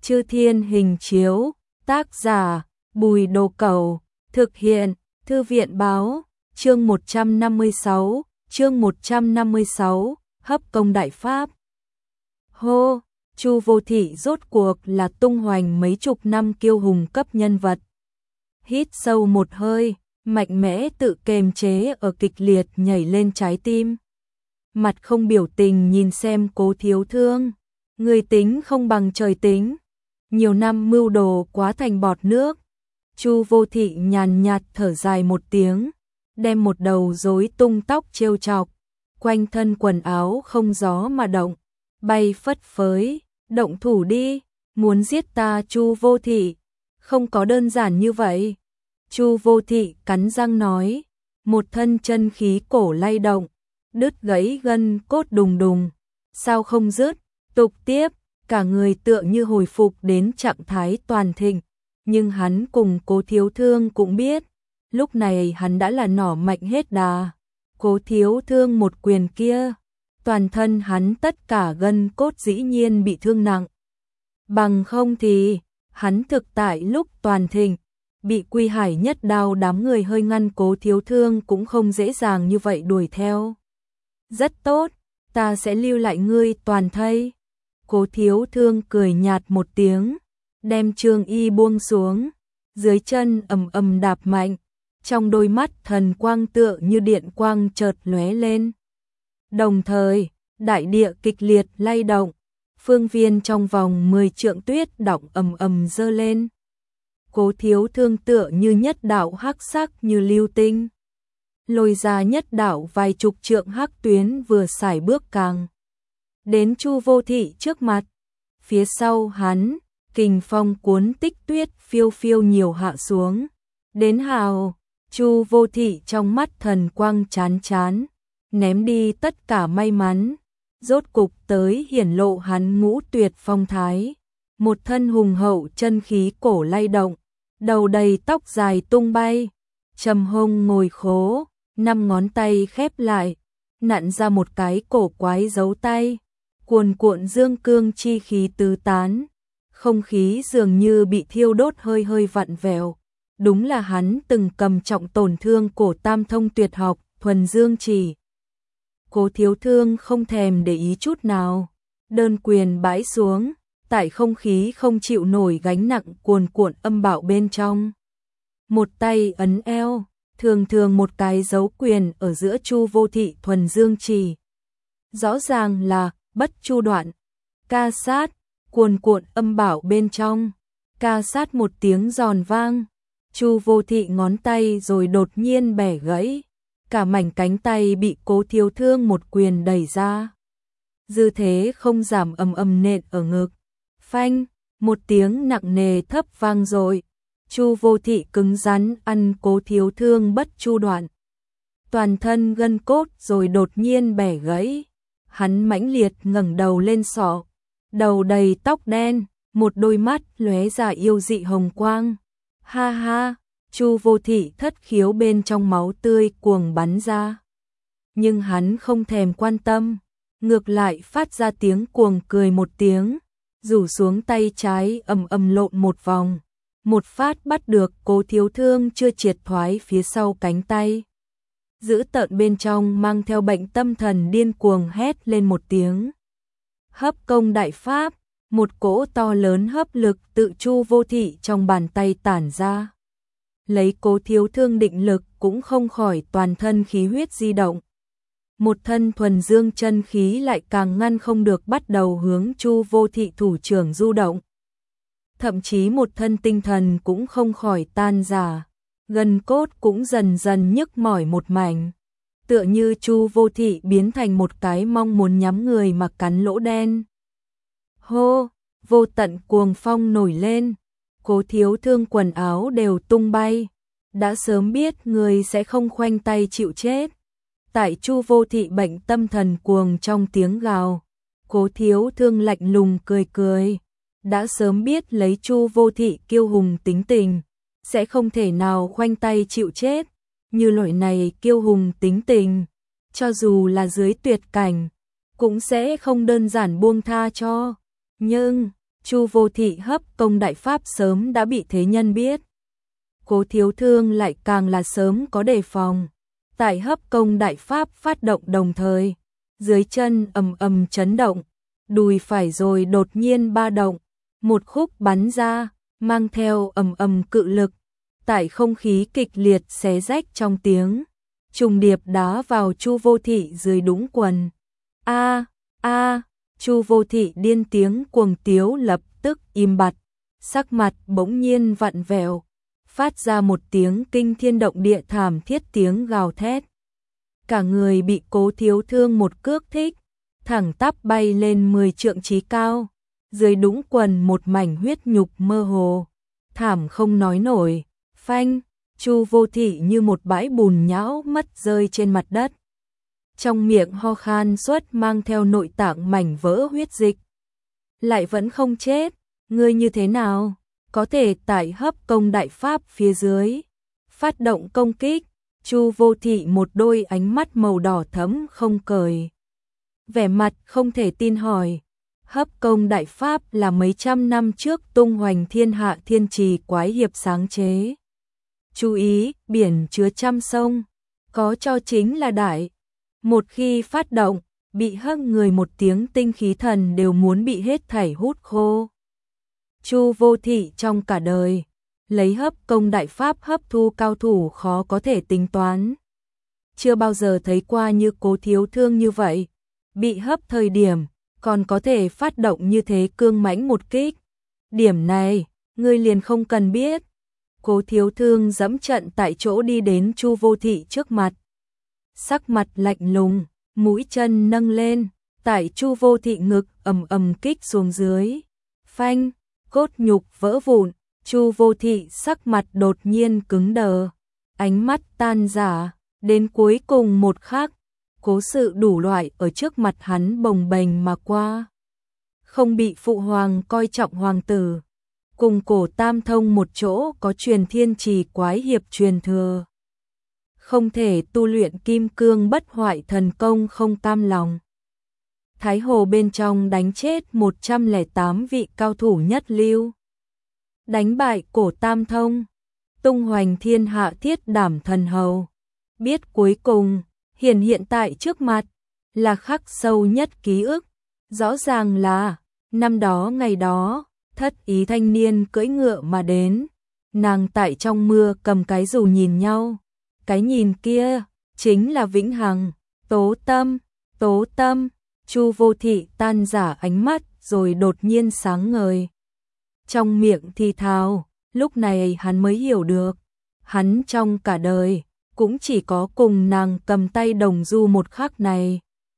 Chư Thiên Hình Chiếu, tác giả Bùi Đồ Cẩu, thực hiện Thư viện Báo, chương 156, hấp công đại pháp. Hô, Chu Vô Thị rốt cuộc là tung hoành mấy chục năm kiêu hùng cấp nhân vật. Hít sâu một hơi, mạnh mẽ tự kềm chế ở kịch liệt nhảy lên trái tim. Mặt không biểu tình nhìn xem Cố Thiếu Thương, người tính không bằng trời tính. Nhiều năm mưu đồ quá thành bọt nước. Chu Vô Thị nhàn nhạt thở dài một tiếng, đem một đầu rối tung tóc trêu chọc, quanh thân quần áo không gió mà động, bay phất phới, động thủ đi, muốn giết ta Chu Vô Thị, không có đơn giản như vậy. Chu Vô Thị cắn răng nói, một thân chân khí cổ lay động, đứt gãy gân cốt đùng đùng, sao không dứt, tục tiếp, cả người tựa như hồi phục đến trạng thái toàn thịnh. Nhưng hắn cùng Cố Thiếu Thương cũng biết, lúc này hắn đã là nỏ mạnh hết đà. Cố Thiếu Thương một quyền kia, toàn thân hắn tất cả gân cốt dĩ nhiên bị thương nặng. Bằng không thì, hắn thực tại lúc toàn thịnh, bị Quy Hải nhất đao đám người hơi ngăn Cố Thiếu Thương cũng không dễ dàng như vậy đuổi theo. Rất tốt, ta sẽ lưu lại ngươi toàn thây. Cố Thiếu Thương cười nhạt một tiếng, đem trường y buông xuống, dưới chân ầm ầm đạp mạnh, trong đôi mắt thần quang tựa như điện quang chợt lóe lên. Đồng thời, đại địa kịch liệt lay động, phương viên trong vòng 10 trượng tuyết động ầm ầm dơ lên. Cố Thiếu Thương tựa như nhất đạo hắc sắc như lưu tinh, lôi ra nhất đạo vài chục trượng hắc tuyến vừa sải bước càng đến Chu Vô Thị trước mặt. Phía sau hắn, kình phong cuốn tích tuyết phiêu phiêu nhiều hạ xuống. Đến hào, Chu Vô Thị trong mắt thần quang chán chán, ném đi tất cả may mắn, rốt cục tới hiển lộ hắn ngũ tuyệt phong thái. Một thân hùng hậu chân khí cổ lay động, đầu đầy tóc dài tung bay, trầm hông ngồi khố, 5 ngón tay khép lại, nặn ra một cái cổ quái dấu tay, cuồn cuộn dương cương chi khí tứ tán. Không khí dường như bị thiêu đốt hơi hơi vặn vẹo. Đúng là hắn từng cầm trọng tổn thương cổ tam thông tuyệt học, thuần dương chỉ. Cố Thiếu Thương không thèm để ý chút nào, đơn quyền bãi xuống, tại không khí không chịu nổi gánh nặng cuồn cuộn âm bạo bên trong. Một tay ấn eo, thường thường một cái dấu quyền ở giữa Chu Vô Thị thuần dương chỉ. Rõ ràng là bất chu đoạn, ca sát, cuồn cuộn âm bạo bên trong, ca sát một tiếng giòn vang, Chu Vô Thị ngón tay rồi đột nhiên bẻ gãy, cả mảnh cánh tay bị Cố Thiếu Thương một quyền đẩy ra. Dư thế không giảm ầm ầm nện ở ngực, phanh, một tiếng nặng nề thấp vang rồi, Chu Vô Thị cứng rắn ăn Cố Thiếu Thương bất chu đoạn. Toàn thân gân cốt rồi đột nhiên bẻ gãy, hắn mãnh liệt ngẩng đầu lên sọ. Đầu đầy tóc đen, một đôi mắt lóe ra yêu dị hồng quang. Ha ha, Chu Vô Thị thất khiếu bên trong máu tươi cuồng bắn ra. Nhưng hắn không thèm quan tâm, ngược lại phát ra tiếng cuồng cười một tiếng, rủ xuống tay trái ầm ầm lộn một vòng, một phát bắt được Cố Thiếu Thương chưa triệt thoái phía sau cánh tay. Dữ tợn bên trong mang theo bệnh tâm thần điên cuồng hét lên một tiếng. Hấp công đại pháp, một cỗ to lớn hấp lực tự Chu Vô Thị trong bàn tay tản ra. Lấy Cố Thiếu Thương định lực cũng không khỏi toàn thân khí huyết di động. Một thân thuần dương chân khí lại càng ngăn không được bắt đầu hướng Chu Vô Thị thủ trưởng du động. Thậm chí một thân tinh thần cũng không khỏi tan rã, gân cốt cũng dần dần nhức mỏi một mảnh. Tựa như Chu Vô Thị biến thành một cái mong muốn nhắm người mà cắn lỗ đen. Hô, vô tận cuồng phong nổi lên, Cố Thiếu Thương quần áo đều tung bay. Đã sớm biết người sẽ không khoanh tay chịu chết. Tại Chu Vô Thị bệnh tâm thần cuồng trong tiếng gào, Cố Thiếu Thương lạnh lùng cười cười. Đã sớm biết lấy Chu Vô Thị kiêu hùng tính tình, sẽ không thể nào khoanh tay chịu chết. Như loại này kiêu hùng tính tình, cho dù là dưới tuyệt cảnh, cũng sẽ không đơn giản buông tha cho. Nhưng, Chu Vô Thị hấp công đại pháp sớm đã bị thế nhân biết. Cố Thiếu Thương lại càng là sớm có đề phòng. Tại hấp công đại pháp phát động đồng thời, dưới chân ầm ầm chấn động, đùi phải rồi đột nhiên ba động, một khúc bắn ra, mang theo ầm ầm cự lực, tại không khí kịch liệt xé rách trong tiếng, trùng điệp đá vào Chu Vô Thị dưới đũng quần. A a, Chu Vô Thị điên tiếng cuồng tiếu lập tức im bặt, sắc mặt bỗng nhiên vặn vẹo, phát ra một tiếng kinh thiên động địa thảm thiết tiếng gào thét. Cả người bị Cố Thiếu Thương một cước thích, thẳng tắp bay lên 10 trượng chí cao, dưới đũng quần một mảnh huyết nhục mơ hồ, thảm không nói nổi. Phanh, Chu Vô Thị như một bãi bùn nhão mất rơi trên mặt đất. Trong miệng ho khan suốt mang theo nội tạng mảnh vỡ huyết dịch. Lại vẫn không chết, ngươi như thế nào? Có thể tại hấp công đại pháp phía dưới. Phát động công kích, Chu Vô Thị một đôi ánh mắt màu đỏ thẫm không cười. Vẻ mặt không thể tin hỏi. Hấp công đại pháp là mấy trăm năm trước tung hoành thiên hạ thiên trì quái hiệp sáng chế. Chú ý, biển chứa trăm sông, có cho chính là đại. Một khi phát động, bị hất người một tiếng tinh khí thần đều muốn bị hết thảy hút khô. Chu Vô Thị trong cả đời, lấy hấp công đại pháp hấp thu cao thủ khó có thể tính toán. Chưa bao giờ thấy qua như Cố Thiếu Thương như vậy, bị hấp thời điểm, còn có thể phát động như thế cương mãnh một kích. Điểm này, ngươi liền không cần biết. Cố Thiếu Thương dẫm trận tại chỗ đi đến Chu Vô Thị trước mặt. Sắc mặt lạnh lùng, mũi chân nâng lên, tại Chu Vô Thị ngực ầm ầm kích xuống dưới. Phanh, cốt nhục vỡ vụn, Chu Vô Thị sắc mặt đột nhiên cứng đờ, ánh mắt tan rã, đến cuối cùng một khắc, cố sự đủ loại ở trước mặt hắn bồng bềnh mà qua. Không bị phụ hoàng coi trọng hoàng tử, cùng Cổ Tam Thông một chỗ có truyền thiên trì quái hiệp truyền thừa. Không thể tu luyện kim cương bất hoại thần công không cam lòng. Thái Hồ bên trong đánh chết 108 vị cao thủ nhất lưu. Đánh bại Cổ Tam Thông, tung hoành thiên hạ thiết đảm thần hầu. Biết cuối cùng, hiện tại trước mặt, là khắc sâu nhất ký ức. Rõ ràng là, năm đó ngày đó, Thất Ý thanh niên cưỡi ngựa mà đến. Nàng tại trong mưa cầm cái dù nhìn nhau. Cái nhìn kia, chính là vĩnh hằng. Tố tâm, Chu Vô Thị tan rã ánh mắt rồi đột nhiên sáng ngời. Trong miệng thì thào, lúc này hắn mới hiểu được. Hắn trong cả đời, cũng chỉ có cùng nàng cầm tay đồng du một khắc này.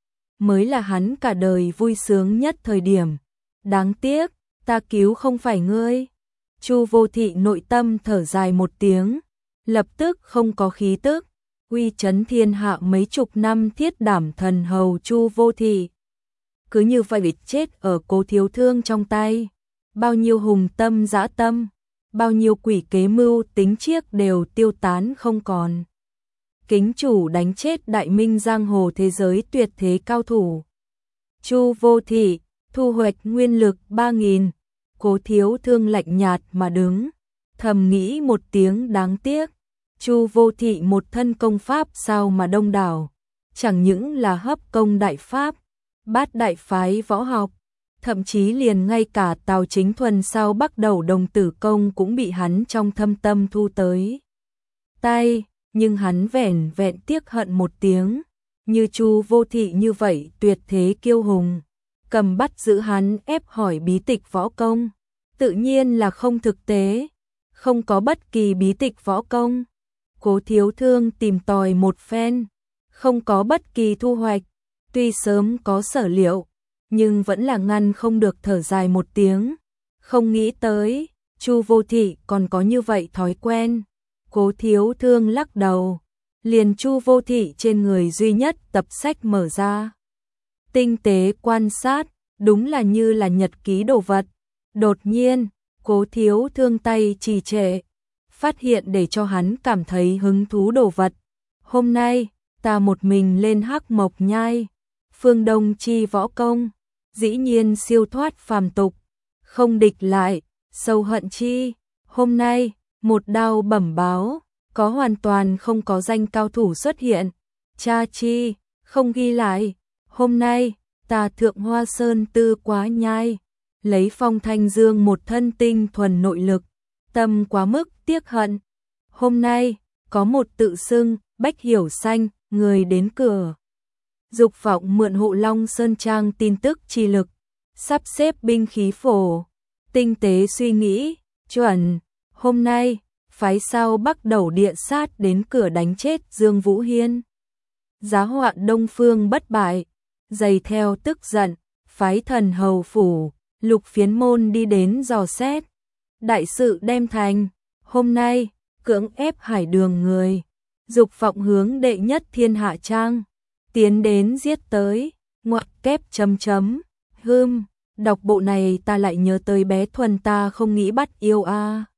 Mới là hắn cả đời vui sướng nhất thời điểm. Đáng tiếc, ta cứu không phải ngươi. Chu Vô Thị nội tâm thở dài một tiếng, lập tức không có khí tức. Uy chấn thiên hạ mấy chục năm thiết đảm thần hầu Chu Vô Thị. Cứ như vậy bị chết ở Cố Thiếu Thương trong tay. Bao nhiêu hùng tâm dã tâm, bao nhiêu quỷ kế mưu tính chiếc đều tiêu tán không còn. Kính chủ đánh chết đại minh giang hồ thế giới tuyệt thế cao thủ. Chu Vô Thị, thu hoạch nguyên lực 3.000. Cố Thiếu Thương lạnh nhạt mà đứng, thầm nghĩ một tiếng đáng tiếc. Chu Vô Thị một thân công pháp sao mà đông đảo, chẳng những là hấp công đại pháp, bát đại phái võ học, thậm chí liền ngay cả Tào Chính Thuần sau bắt đầu đồng tử công cũng bị hắn trong thâm tâm thu tới tay, nhưng hắn vẻn vẹn tiếc hận một tiếng, như Chu Vô Thị như vậy tuyệt thế kiêu hùng, cầm bắt giữ hắn ép hỏi bí tịch võ công, tự nhiên là không thực tế, không có bất kỳ bí tịch võ công. Cố Thiếu Thương tìm tòi một phen, không có bất kỳ thu hoạch, tuy sớm có sở liệu, nhưng vẫn là ngăn không được thở dài một tiếng, không nghĩ tới, Chu Vô Thị còn có như vậy thói quen. Cố Thiếu Thương lắc đầu, liền Chu Vô Thị trên người duy nhất tập sách mở ra. Tinh tế quan sát, đúng là như là nhật ký đồ vật. Đột nhiên, Cố Thiếu Thương tay trì trệ, phát hiện để cho hắn cảm thấy hứng thú đồ vật. Hôm nay, ta một mình lên Hắc Mộc Nhai, phương Đông chi võ công, dĩ nhiên siêu thoát phàm tục, không địch lại, sâu hận chi. Hôm nay, một đao bẩm báo, có hoàn toàn không có danh cao thủ xuất hiện. Cha chi, không ghi lại. Hôm nay, ta thượng Hoa Sơn tư quá nhai, lấy Phong Thanh Dương một thân tinh thuần nội lực, tâm quá mức tiếc hận. Hôm nay, có một tự xưng Bách Hiểu Xanh, người đến cửa. Dục vọng mượn Hộ Long Sơn Trang tin tức chi lực, sắp xếp binh khí phổ, tinh tế suy nghĩ, chuẩn. Hôm nay, phái sao Bắc Đầu địa sát đến cửa đánh chết Dương Vũ Hiên. Giá họa Đông Phương bất bại, dày theo tức giận, phái Thần Hầu phủ, Lục Phiến môn đi đến dò xét. Đại sự đem thành, hôm nay, cưỡng ép Hải Đường người, dục vọng hướng đệ nhất thiên hạ trang, tiến đến giết tới, ngoặc kép . Đọc bộ này ta lại nhớ tới bé Thuần ta không nghĩ bắt yêu a.